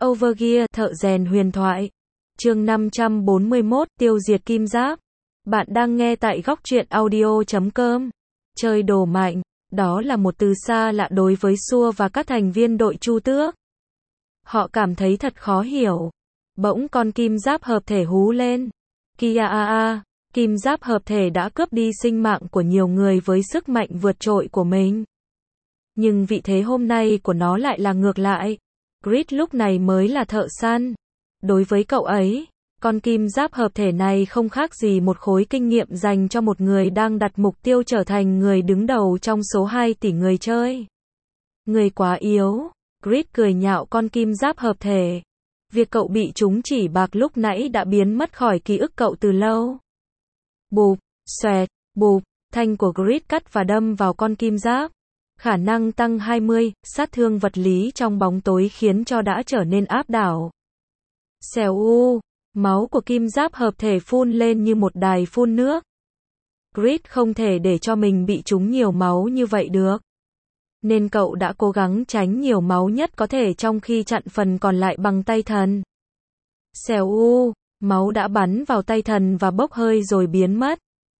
Overgear, thợ rèn huyền thoại. Chương 541, tiêu diệt kim giáp. Bạn đang nghe tại góc truyện audio.com. Chơi đồ mạnh, đó là một từ xa lạ đối với Sua và các thành viên đội Chu Tước. Họ cảm thấy thật khó hiểu. Bỗng con kim giáp hợp thể hú lên. Kia kim giáp hợp thể đã cướp đi sinh mạng của nhiều người với sức mạnh vượt trội của mình. Nhưng vị thế hôm nay của nó lại là ngược lại. Grid lúc này mới là thợ săn. Đối với cậu ấy, con kim giáp hợp thể này không khác gì một khối kinh nghiệm dành cho một người đang đặt mục tiêu trở thành người đứng đầu trong số 2 tỷ người chơi. Người quá yếu. Grid cười nhạo con kim giáp hợp thể. Việc cậu bị chúng chỉ bạc lúc nãy đã biến mất khỏi ký ức cậu từ lâu. Bụp, xoẹt, bụp, thanh của Grid cắt và đâm vào con kim giáp. Khả năng tăng 20, sát thương vật lý trong bóng tối khiến cho đã trở nên áp đảo. Xèo u, máu của kim giáp hợp thể phun lên như một đài phun nước. Grid không thể để cho mình bị trúng nhiều máu như vậy được. Nên cậu đã cố gắng tránh nhiều máu nhất có thể trong khi chặn phần còn lại bằng tay thần. Xèo u, máu đã bắn vào tay thần và bốc hơi rồi biến mất.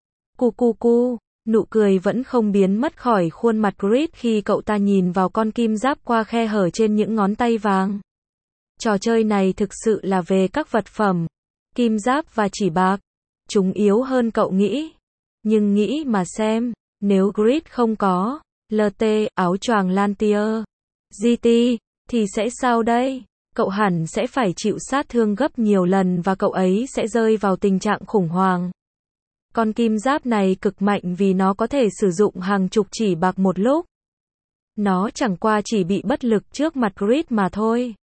Cu, nụ cười vẫn không biến mất khỏi khuôn mặt Grid khi cậu ta nhìn vào con kim giáp qua khe hở trên những ngón tay vàng. Trò chơi này thực sự là về các vật phẩm, kim giáp và chỉ bạc. Chúng yếu hơn cậu nghĩ. Nhưng nghĩ mà xem, nếu Grid không có LT, áo choàng Lantier, GT, thì sẽ sao đây? Cậu hẳn sẽ phải chịu sát thương gấp nhiều lần và cậu ấy sẽ rơi vào tình trạng khủng hoảng. Con kim giáp này cực mạnh vì nó có thể sử dụng hàng chục chỉ bạc một lúc. Nó chẳng qua chỉ bị bất lực trước mặt Grid mà thôi.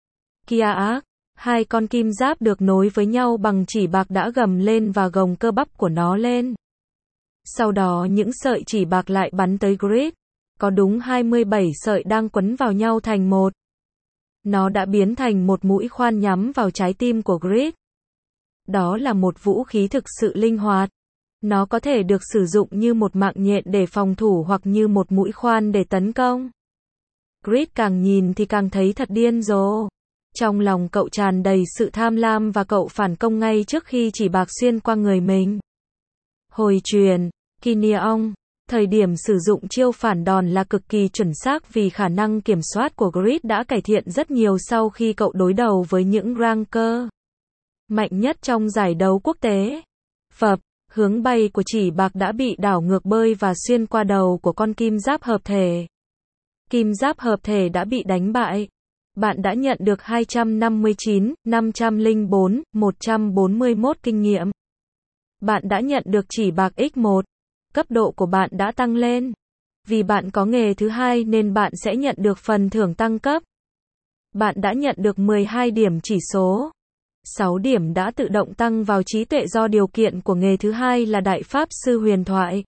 Kia hai con kim giáp được nối với nhau bằng chỉ bạc đã gầm lên và gồng cơ bắp của nó lên. Sau đó những sợi chỉ bạc lại bắn tới Grid. Có đúng 27 sợi đang quấn vào nhau thành một. Nó đã biến thành một mũi khoan nhắm vào trái tim của Grid. Đó là một vũ khí thực sự linh hoạt. Nó có thể được sử dụng như một mạng nhện để phòng thủ hoặc như một mũi khoan để tấn công. Grid càng nhìn thì càng thấy thật điên rồ. Trong lòng cậu tràn đầy sự tham lam và cậu phản công ngay trước khi chỉ bạc xuyên qua người mình. Hồi truyền, Kineon, thời điểm sử dụng chiêu phản đòn là cực kỳ chuẩn xác vì khả năng kiểm soát của Grid đã cải thiện rất nhiều sau khi cậu đối đầu với những ranker mạnh nhất trong giải đấu quốc tế. Phập, hướng bay của chỉ bạc đã bị đảo ngược bơi và xuyên qua đầu của con kim giáp hợp thể. Kim giáp hợp thể đã bị đánh bại. Bạn đã nhận được 259, 504, 141 kinh nghiệm. Bạn đã nhận được chỉ bạc X1. Cấp độ của bạn đã tăng lên. Vì bạn có nghề thứ hai nên bạn sẽ nhận được phần thưởng tăng cấp. Bạn đã nhận được 12 điểm chỉ số. 6 điểm đã tự động tăng vào trí tuệ do điều kiện của nghề thứ hai là Đại Pháp Sư huyền thoại.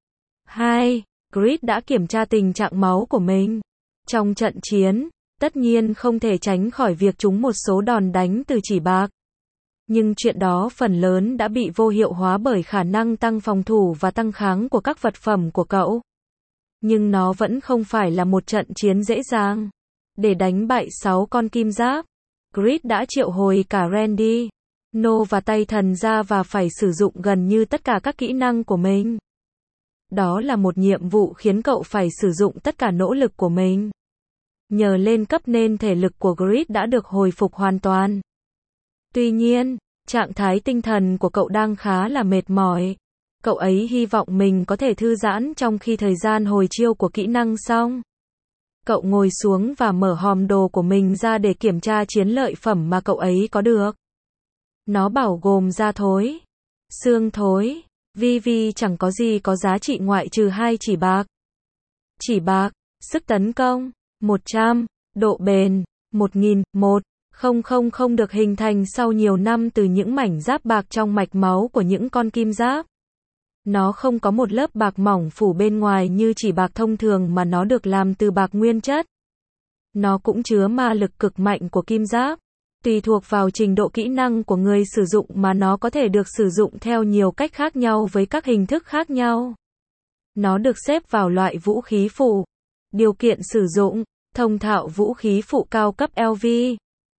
2. Grid đã kiểm tra tình trạng máu của mình. Trong trận chiến, tất nhiên không thể tránh khỏi việc trúng một số đòn đánh từ chỉ bạc. Nhưng chuyện đó phần lớn đã bị vô hiệu hóa bởi khả năng tăng phòng thủ và tăng kháng của các vật phẩm của cậu. Nhưng nó vẫn không phải là một trận chiến dễ dàng. Để đánh bại 6 con kim giáp, Grid đã triệu hồi cả Randy, No và tay thần ra và phải sử dụng gần như tất cả các kỹ năng của mình. Đó là một nhiệm vụ khiến cậu phải sử dụng tất cả nỗ lực của mình. Nhờ lên cấp nên thể lực của Grid đã được hồi phục hoàn toàn. Tuy nhiên, trạng thái tinh thần của cậu đang khá là mệt mỏi. Cậu ấy hy vọng mình có thể thư giãn trong khi thời gian hồi chiêu của kỹ năng xong. Cậu ngồi xuống và mở hòm đồ của mình ra để kiểm tra chiến lợi phẩm mà cậu ấy có được. Nó bao gồm da thối, xương thối, vi chẳng có gì có giá trị ngoại trừ 2 chỉ bạc. Chỉ bạc, sức tấn công, 100, độ bền, 1000 được hình thành sau nhiều năm từ những mảnh giáp bạc trong mạch máu của những con kim giáp. Nó không có một lớp bạc mỏng phủ bên ngoài như chỉ bạc thông thường mà nó được làm từ bạc nguyên chất. Nó cũng chứa ma lực cực mạnh của kim giáp. Tùy thuộc vào trình độ kỹ năng của người sử dụng mà nó có thể được sử dụng theo nhiều cách khác nhau với các hình thức khác nhau. Nó được xếp vào loại vũ khí phụ. Điều kiện sử dụng, thông thạo vũ khí phụ cao cấp LV.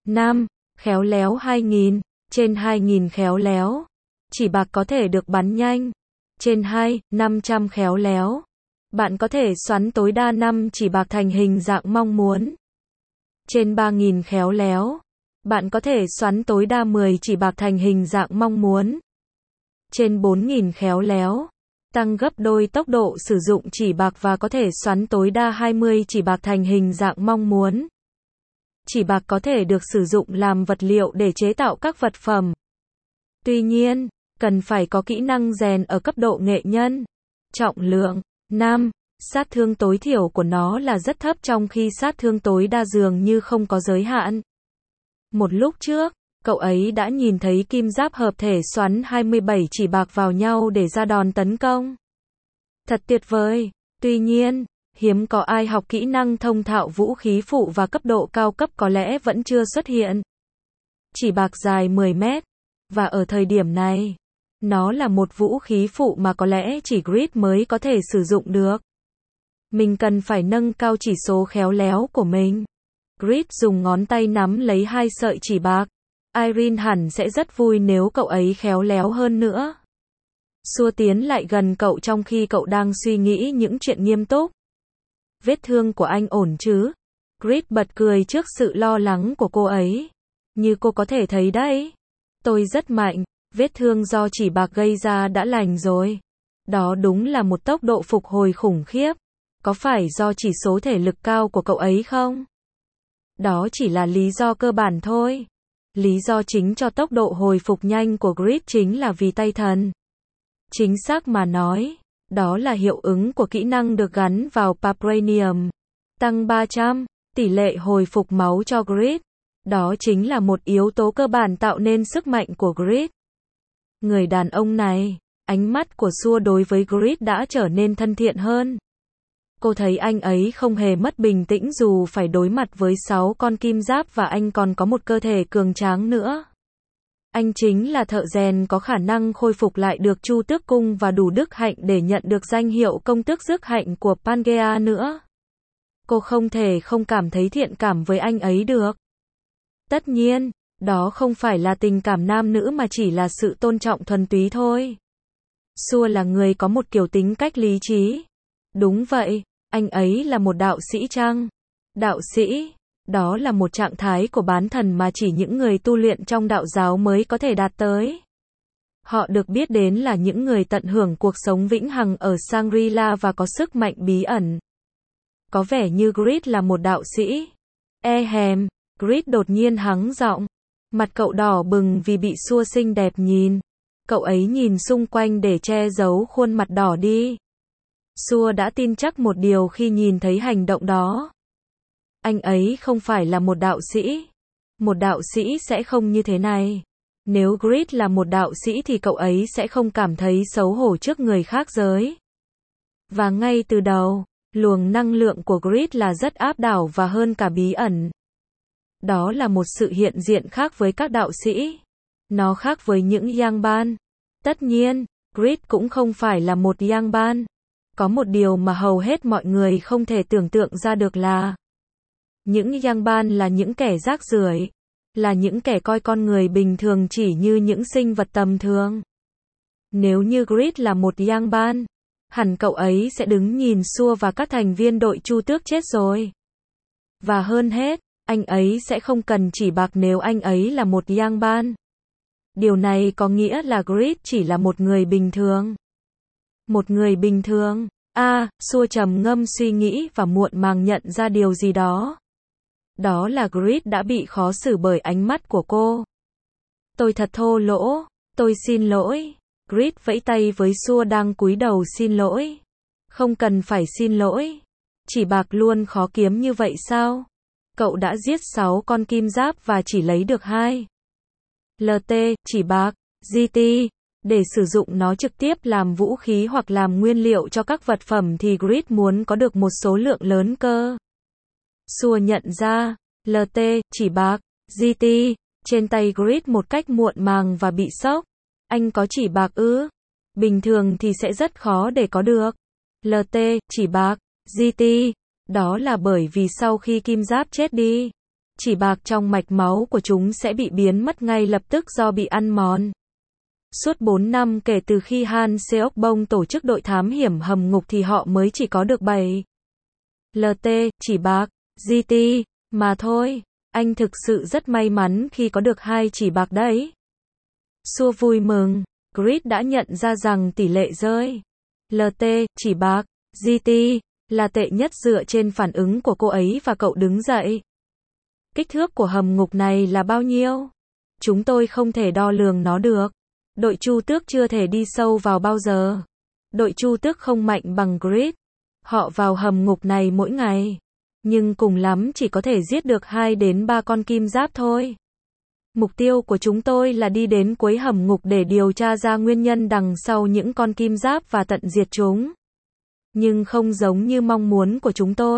Nam, khéo léo 2000, trên 2000 khéo léo. Chỉ bạc có thể được bắn nhanh. Trên 500 khéo léo. Bạn có thể xoắn tối đa 5 chỉ bạc thành hình dạng mong muốn. Trên 3000 khéo léo. Bạn có thể xoắn tối đa 10 chỉ bạc thành hình dạng mong muốn. Trên 4000 khéo léo. Tăng gấp đôi tốc độ sử dụng chỉ bạc và có thể xoắn tối đa 20 chỉ bạc thành hình dạng mong muốn. Chỉ bạc có thể được sử dụng làm vật liệu để chế tạo các vật phẩm. Tuy nhiên, cần phải có kỹ năng rèn ở cấp độ nghệ nhân. Trọng lượng. Nam, sát thương tối thiểu của nó là rất thấp trong khi sát thương tối đa dường như không có giới hạn. Một lúc trước, cậu ấy đã nhìn thấy kim giáp hợp thể xoắn 27 chỉ bạc vào nhau để ra đòn tấn công. Thật tuyệt vời. Tuy nhiên, hiếm có ai học kỹ năng thông thạo vũ khí phụ và cấp độ cao cấp có lẽ vẫn chưa xuất hiện. Chỉ bạc dài 10 mét. Và ở thời điểm này, nó là một vũ khí phụ mà có lẽ chỉ Grid mới có thể sử dụng được. Mình cần phải nâng cao chỉ số khéo léo của mình. Grid dùng ngón tay nắm lấy 2 sợi chỉ bạc. Irene hẳn sẽ rất vui nếu cậu ấy khéo léo hơn nữa. Xua tiến lại gần cậu trong khi cậu đang suy nghĩ những chuyện nghiêm túc. Vết thương của anh ổn chứ? Grid bật cười trước sự lo lắng của cô ấy. Như cô có thể thấy đấy. Tôi rất mạnh, vết thương do chỉ bạc gây ra đã lành rồi. Đó đúng là một tốc độ phục hồi khủng khiếp. Có phải do chỉ số thể lực cao của cậu ấy không? Đó chỉ là lý do cơ bản thôi. Lý do chính cho tốc độ hồi phục nhanh của Grid chính là vì tay thần. Chính xác mà nói, đó là hiệu ứng của kỹ năng được gắn vào Vibranium. Tăng 300, tỷ lệ hồi phục máu cho Grid. Đó chính là một yếu tố cơ bản tạo nên sức mạnh của Grid. Người đàn ông này, ánh mắt của Xua đối với Grid đã trở nên thân thiện hơn. Cô thấy anh ấy không hề mất bình tĩnh dù phải đối mặt với 6 con kim giáp và anh còn có một cơ thể cường tráng nữa. Anh chính là thợ rèn có khả năng khôi phục lại được Chu Tước Cung và đủ đức hạnh để nhận được danh hiệu công tước rước hạnh của Pangea nữa. Cô không thể không cảm thấy thiện cảm với anh ấy được. Tất nhiên, đó không phải là tình cảm nam nữ mà chỉ là sự tôn trọng thuần túy thôi. Xua là người có một kiểu tính cách lý trí. Đúng vậy, anh ấy là một đạo sĩ chăng? Đạo sĩ, đó là một trạng thái của bán thần mà chỉ những người tu luyện trong đạo giáo mới có thể đạt tới. Họ được biết đến là những người tận hưởng cuộc sống vĩnh hằng ở Shangri-La và có sức mạnh bí ẩn. Có vẻ như Grid là một đạo sĩ. Grid đột nhiên hắng giọng. Mặt cậu đỏ bừng vì bị Xua xinh đẹp nhìn. Cậu ấy nhìn xung quanh để che giấu khuôn mặt đỏ đi. Xua đã tin chắc một điều khi nhìn thấy hành động đó. Anh ấy không phải là một đạo sĩ. Một đạo sĩ sẽ không như thế này. Nếu Grid là một đạo sĩ thì cậu ấy sẽ không cảm thấy xấu hổ trước người khác giới. Và ngay từ đầu, luồng năng lượng của Grid là rất áp đảo và hơn cả bí ẩn. Đó là một sự hiện diện khác với các đạo sĩ. Nó khác với những Yangban. Tất nhiên, Grid cũng không phải là một Yangban. Có một điều mà hầu hết mọi người không thể tưởng tượng ra được là những Yangban là những kẻ rác rưởi, là những kẻ coi con người bình thường chỉ như những sinh vật tầm thường. Nếu như Grid là một Yangban, hẳn cậu ấy sẽ đứng nhìn Xua và các thành viên đội Chu Tước chết rồi. Và hơn hết, anh ấy sẽ không cần chỉ bạc nếu anh ấy là một Yangban. Điều này có nghĩa là Grid chỉ là một người bình thường. Một người bình thường. Xua trầm ngâm suy nghĩ và muộn màng nhận ra điều gì đó. Đó là Grid đã bị khó xử bởi ánh mắt của cô. Tôi thật thô lỗ. Tôi xin lỗi. Grid vẫy tay với Xua đang cúi đầu xin lỗi. Không cần phải xin lỗi. Chỉ bạc luôn khó kiếm như vậy sao? Cậu đã giết 6 con kim giáp và chỉ lấy được 2. LT, chỉ bạc, GT. Để sử dụng nó trực tiếp làm vũ khí hoặc làm nguyên liệu cho các vật phẩm thì Grid muốn có được một số lượng lớn cơ. Xua nhận ra, LT, chỉ bạc, GT, trên tay Grid một cách muộn màng và bị sốc. Anh có chỉ bạc ư? Bình thường thì sẽ rất khó để có được. LT, chỉ bạc, GT. Đó là bởi vì sau khi kim giáp chết đi, chỉ bạc trong mạch máu của chúng sẽ bị biến mất ngay lập tức do bị ăn mòn. Suốt 4 năm kể từ khi Han Seok-bong tổ chức đội thám hiểm hầm ngục thì họ mới chỉ có được 7 LT, chỉ bạc, GT, mà thôi. Anh thực sự rất may mắn khi có được 2 chỉ bạc đấy. Sua vui mừng. Grid đã nhận ra rằng tỷ lệ rơi LT, chỉ bạc, GT, là tệ nhất dựa trên phản ứng của cô ấy và cậu đứng dậy. Kích thước của hầm ngục này là bao nhiêu? Chúng tôi không thể đo lường nó được. Đội Chu Tước chưa thể đi sâu vào bao giờ. Đội Chu Tước không mạnh bằng Grid. Họ vào hầm ngục này mỗi ngày. Nhưng cùng lắm chỉ có thể giết được 2 đến 3 con kim giáp thôi. Mục tiêu của chúng tôi là đi đến cuối hầm ngục để điều tra ra nguyên nhân đằng sau những con kim giáp và tận diệt chúng. Nhưng không giống như mong muốn của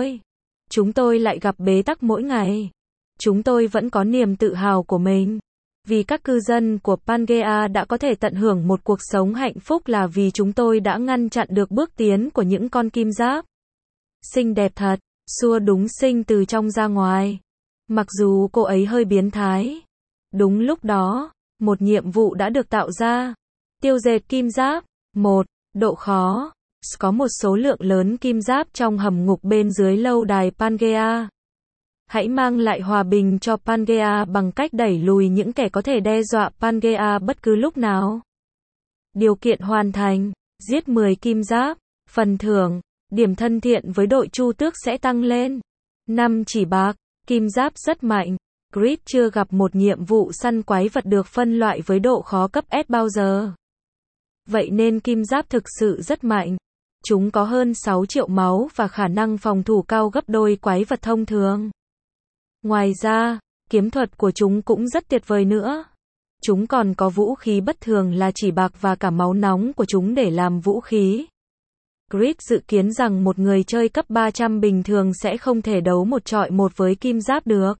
chúng tôi lại gặp bế tắc mỗi ngày. Chúng tôi vẫn có niềm tự hào của mình. Vì các cư dân của Pangea đã có thể tận hưởng một cuộc sống hạnh phúc là vì chúng tôi đã ngăn chặn được bước tiến của những con kim giáp. Xinh đẹp thật, Sua đúng xinh từ trong ra ngoài. Mặc dù cô ấy hơi biến thái. Đúng lúc đó, một nhiệm vụ đã được tạo ra. Tiêu diệt kim giáp. 1. Độ khó. Có một số lượng lớn kim giáp trong hầm ngục bên dưới lâu đài Pangea. Hãy mang lại hòa bình cho Pangea bằng cách đẩy lùi những kẻ có thể đe dọa Pangea bất cứ lúc nào. Điều kiện hoàn thành. Giết 10 kim giáp. Phần thưởng. Điểm thân thiện với đội Chu Tước sẽ tăng lên. 5 chỉ bạc. Kim giáp rất mạnh. Grid chưa gặp một nhiệm vụ săn quái vật được phân loại với độ khó cấp S bao giờ. Vậy nên kim giáp thực sự rất mạnh. Chúng có hơn 6 triệu máu và khả năng phòng thủ cao gấp đôi quái vật thông thường. Ngoài ra, kiếm thuật của chúng cũng rất tuyệt vời nữa. Chúng còn có vũ khí bất thường là chỉ bạc và cả máu nóng của chúng để làm vũ khí. Grid dự kiến rằng một người chơi cấp 300 bình thường sẽ không thể đấu 1 chọi 1 với kim giáp được.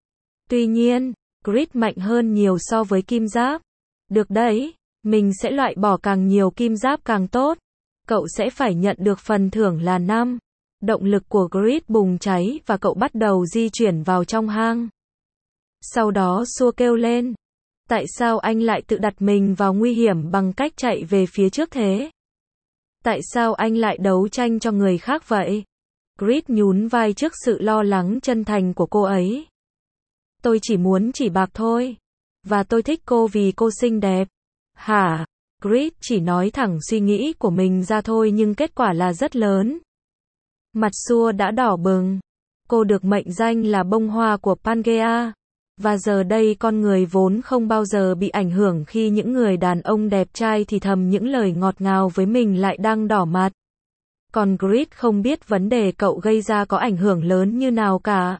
Tuy nhiên, Grid mạnh hơn nhiều so với kim giáp. Được đấy, mình sẽ loại bỏ càng nhiều kim giáp càng tốt. Cậu sẽ phải nhận được phần thưởng là 5. Động lực của Grid bùng cháy và cậu bắt đầu di chuyển vào trong hang. Sau đó Sua kêu lên. Tại sao anh lại tự đặt mình vào nguy hiểm bằng cách chạy về phía trước thế? Tại sao anh lại đấu tranh cho người khác vậy? Grid nhún vai trước sự lo lắng chân thành của cô ấy. Tôi chỉ muốn chỉ bạc thôi. Và tôi thích cô vì cô xinh đẹp. Hả? Grid chỉ nói thẳng suy nghĩ của mình ra thôi nhưng kết quả là rất lớn. Mặt Sua đã đỏ bừng. Cô được mệnh danh là bông hoa của Pangea. Và giờ đây con người vốn không bao giờ bị ảnh hưởng khi những người đàn ông đẹp trai thì thầm những lời ngọt ngào với mình lại đang đỏ mặt. Còn Grid không biết vấn đề cậu gây ra có ảnh hưởng lớn như nào cả.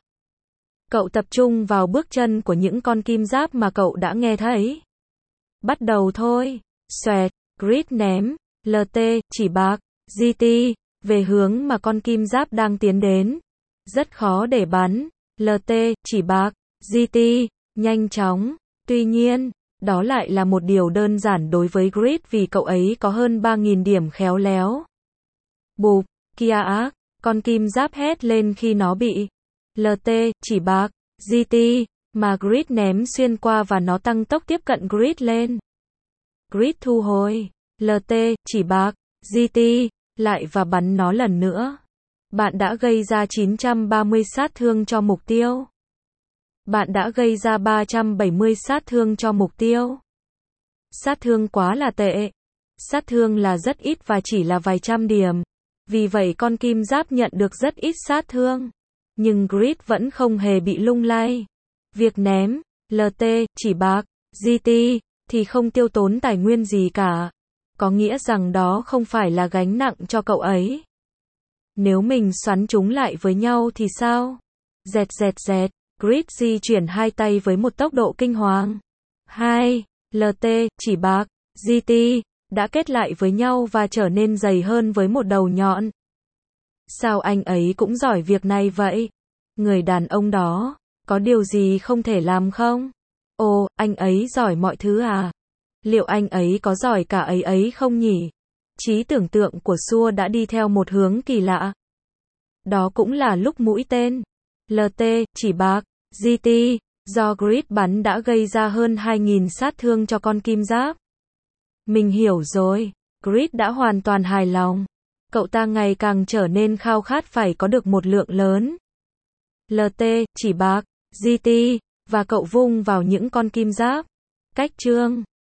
Cậu tập trung vào bước chân của những con kim giáp mà cậu đã nghe thấy. Bắt đầu thôi. Xoẹt, Grid ném, LT, chỉ bạc, GT, về hướng mà con kim giáp đang tiến đến. Rất khó để bắn. LT, chỉ bạc, GT, nhanh chóng. Tuy nhiên, đó lại là một điều đơn giản đối với Grid vì cậu ấy có hơn 3.000 điểm khéo léo. Bụp, kia ác, con kim giáp hét lên khi nó bị LT, chỉ bạc, GT, mà Grid ném xuyên qua và nó tăng tốc tiếp cận Grid lên. Grid thu hồi, LT, chỉ bạc, GT, lại và bắn nó lần nữa. Bạn đã gây ra 930 sát thương cho mục tiêu. Bạn đã gây ra 370 sát thương cho mục tiêu. Sát thương quá là tệ. Sát thương là rất ít và chỉ là vài trăm điểm. Vì vậy con kim giáp nhận được rất ít sát thương. Nhưng Grid vẫn không hề bị lung lay. Việc ném, LT, chỉ bạc, GT, thì không tiêu tốn tài nguyên gì cả. Có nghĩa rằng đó không phải là gánh nặng cho cậu ấy. Nếu mình xoắn chúng lại với nhau thì sao? Dẹt dẹt dẹt, Grid di chuyển hai tay với một tốc độ kinh hoàng. 2. LT, chỉ bạc, GT, đã kết lại với nhau và trở nên dày hơn với một đầu nhọn. Sao anh ấy cũng giỏi việc này vậy? Người đàn ông đó, có điều gì không thể làm không? Ồ, anh ấy giỏi mọi thứ à? Liệu anh ấy có giỏi cả ấy không nhỉ? Trí tưởng tượng của Sua đã đi theo một hướng kỳ lạ. Đó cũng là lúc mũi tên LT, chỉ bạc, GT, do Grid bắn đã gây ra hơn 2.000 sát thương cho con kim giáp. Mình hiểu rồi. Grid đã hoàn toàn hài lòng. Cậu ta ngày càng trở nên khao khát phải có được một lượng lớn. LT, chỉ bạc, GT, và cậu vung vào những con kim giáp. Cách chương